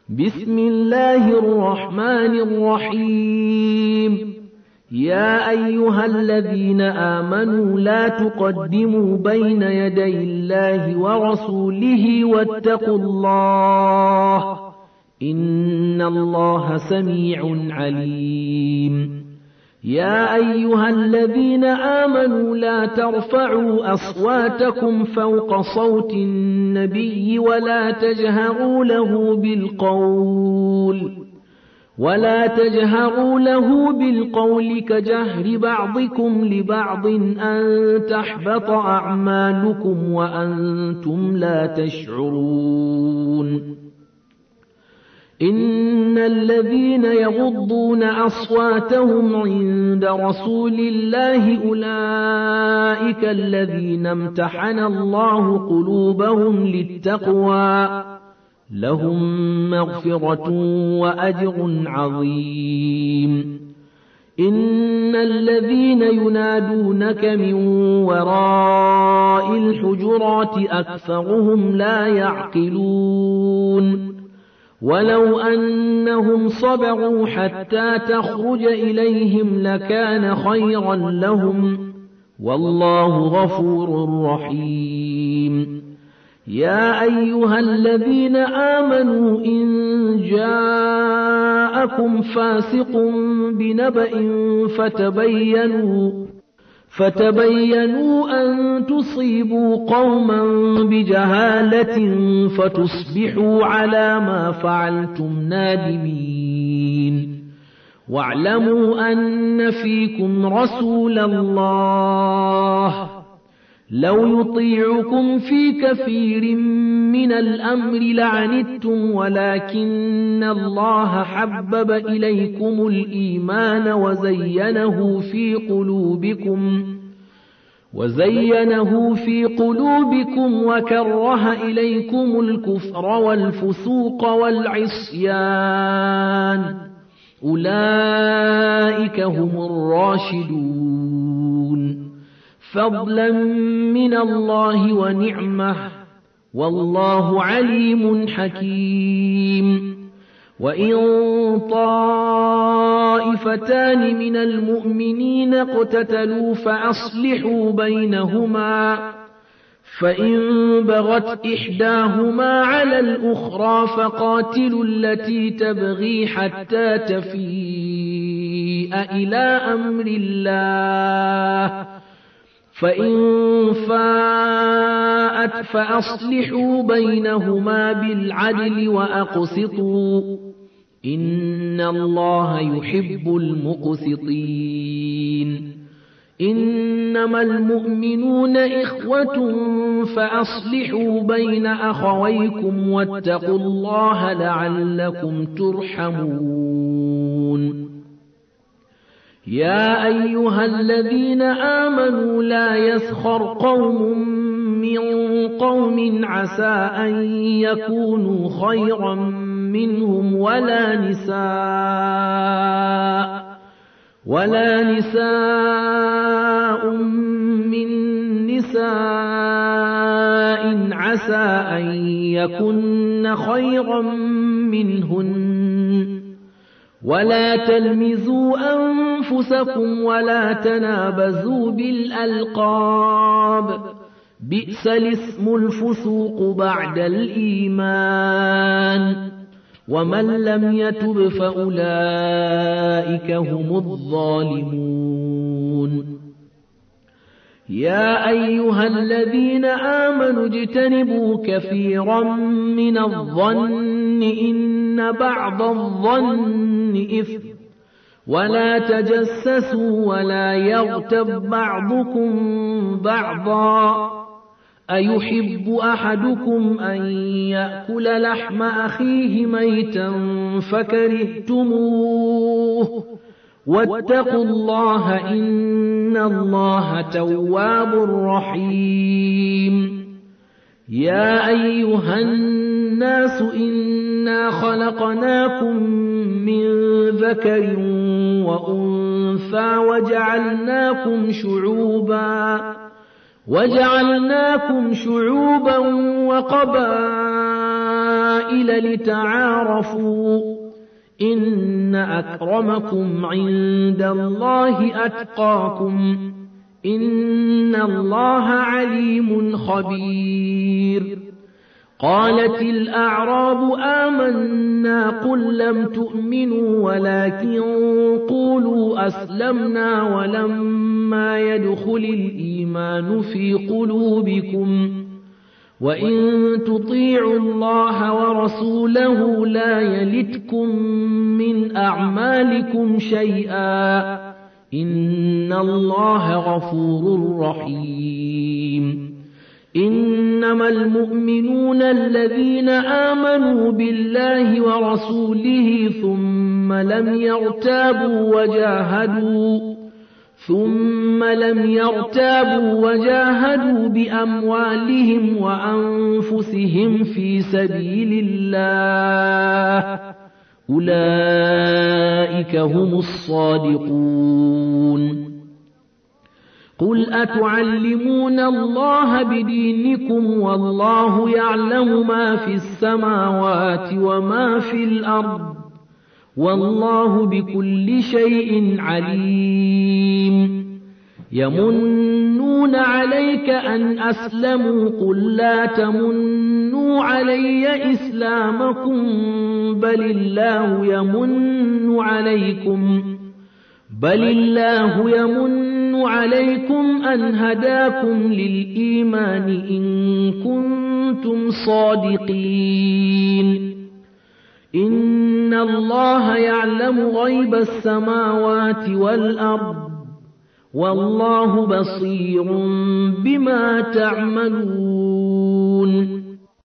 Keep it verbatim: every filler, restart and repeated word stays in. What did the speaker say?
بسم الله الرحمن الرحيم. يا أيها الذين آمنوا لا تقدموا بين يدي الله ورسوله واتقوا الله إن الله سميع عليم. يا أيها الذين آمنوا لا ترفعوا أصواتكم فوق صوت النبي ولا تجهروا له بالقول ولا تجهروا له بالقول كجهر بعضكم لبعض أن تحبط أعمالكم وأنتم لا تشعرون. إن الذين يغضون أصواتهم عند رسول الله أولئك الذين امتحن الله قلوبهم للتقوى لهم مغفرة وأجر عظيم. إن الذين ينادونك من وراء الحجرات أكثرهم لا يعقلون. ولو أنهم صبروا حتى تخرج إليهم لكان خيرا لهم والله غفور رحيم. يا أيها الذين آمنوا إن جاءكم فاسق بنبأ فتبينوا فتبينوا أن تصيبوا قوما بجهالة فتصبحوا على ما فعلتم نادمين. واعلموا أن فيكم رسول الله لو يطيعكم في كثير من الأمر لعنتم ولكن الله حبب إليكم الإيمان وزينه في قلوبكم وزينه في قلوبكم وكره إليكم الكفر والفسوق والعصيان أولئك هم الراشدون فضلا من الله ونعمه والله عليم حكيم. وإن طائفتان من المؤمنين اقتتلوا فأصلحوا بينهما فإن بغت إحداهما على الأخرى فقاتلوا التي تبغي حتى تفيء إلى أمر الله فإن فاءت فأصلحوا بينهما بالعدل وأقسطوا إن الله يحب المقسطين. إنما المؤمنون إخوة فأصلحوا بين أخويكم واتقوا الله لعلكم ترحمون. يا أيها الذين آمنوا لا يسخر قوم من قوم عسى أن يكونوا خيرا منهم ولا نساء ولا نساء من نساء عسى أن يكن خيرا منهن ولا تلمزوا أنفسكم ولا تنابزوا بالألقاب بئس الاسم الفسوق بعد الإيمان ومن لم يتب فأولئك هم الظالمون. يا أيها الذين آمنوا اجتنبوا كثيرا من الظن إن بعض الظن إثم ولا تجسسوا ولا يغتب بعضكم بعضا أيحب أحدكم أن يأكل لحم أخيه ميتا فكرهتموه واتقوا الله إن الله تواب رحيم. يا أيها الناس إنا خلقناكم من ذكر وأنثى وجعلناكم شعوبا وجعلناكم شعوبا وقبائل قبائل لتعارفوا إن أكرمكم عند الله أتقاكم إن الله عليم خبير قالت الأعراب آمنا قل لم تؤمنوا ولكن قولوا أسلمنا ولما يدخل الإيمان في قلوبكم وإن تطيعوا الله ورسوله لا يلتكم من أعمالكم شيئا إن الله غفور رحيم إنما المؤمنون الذين آمنوا بالله ورسوله ثم لم يرتابوا وجاهدوا ثم لم يرتابوا وجاهدوا بأموالهم وأنفسهم في سبيل الله أولئك هم الصادقون قل أتعلمون الله بدينكم والله يعلم ما في السماوات وما في الأرض والله بكل شيء عليم يمنون عليك أن أسلموا قل لا تمنوا علي إسلامكم بل الله يمن عليكم بل الله يمن عليكم أن هداكم للإيمان إن كنتم صادقين إن الله يعلم غيب السماوات والأرض والله بصير بما تعملون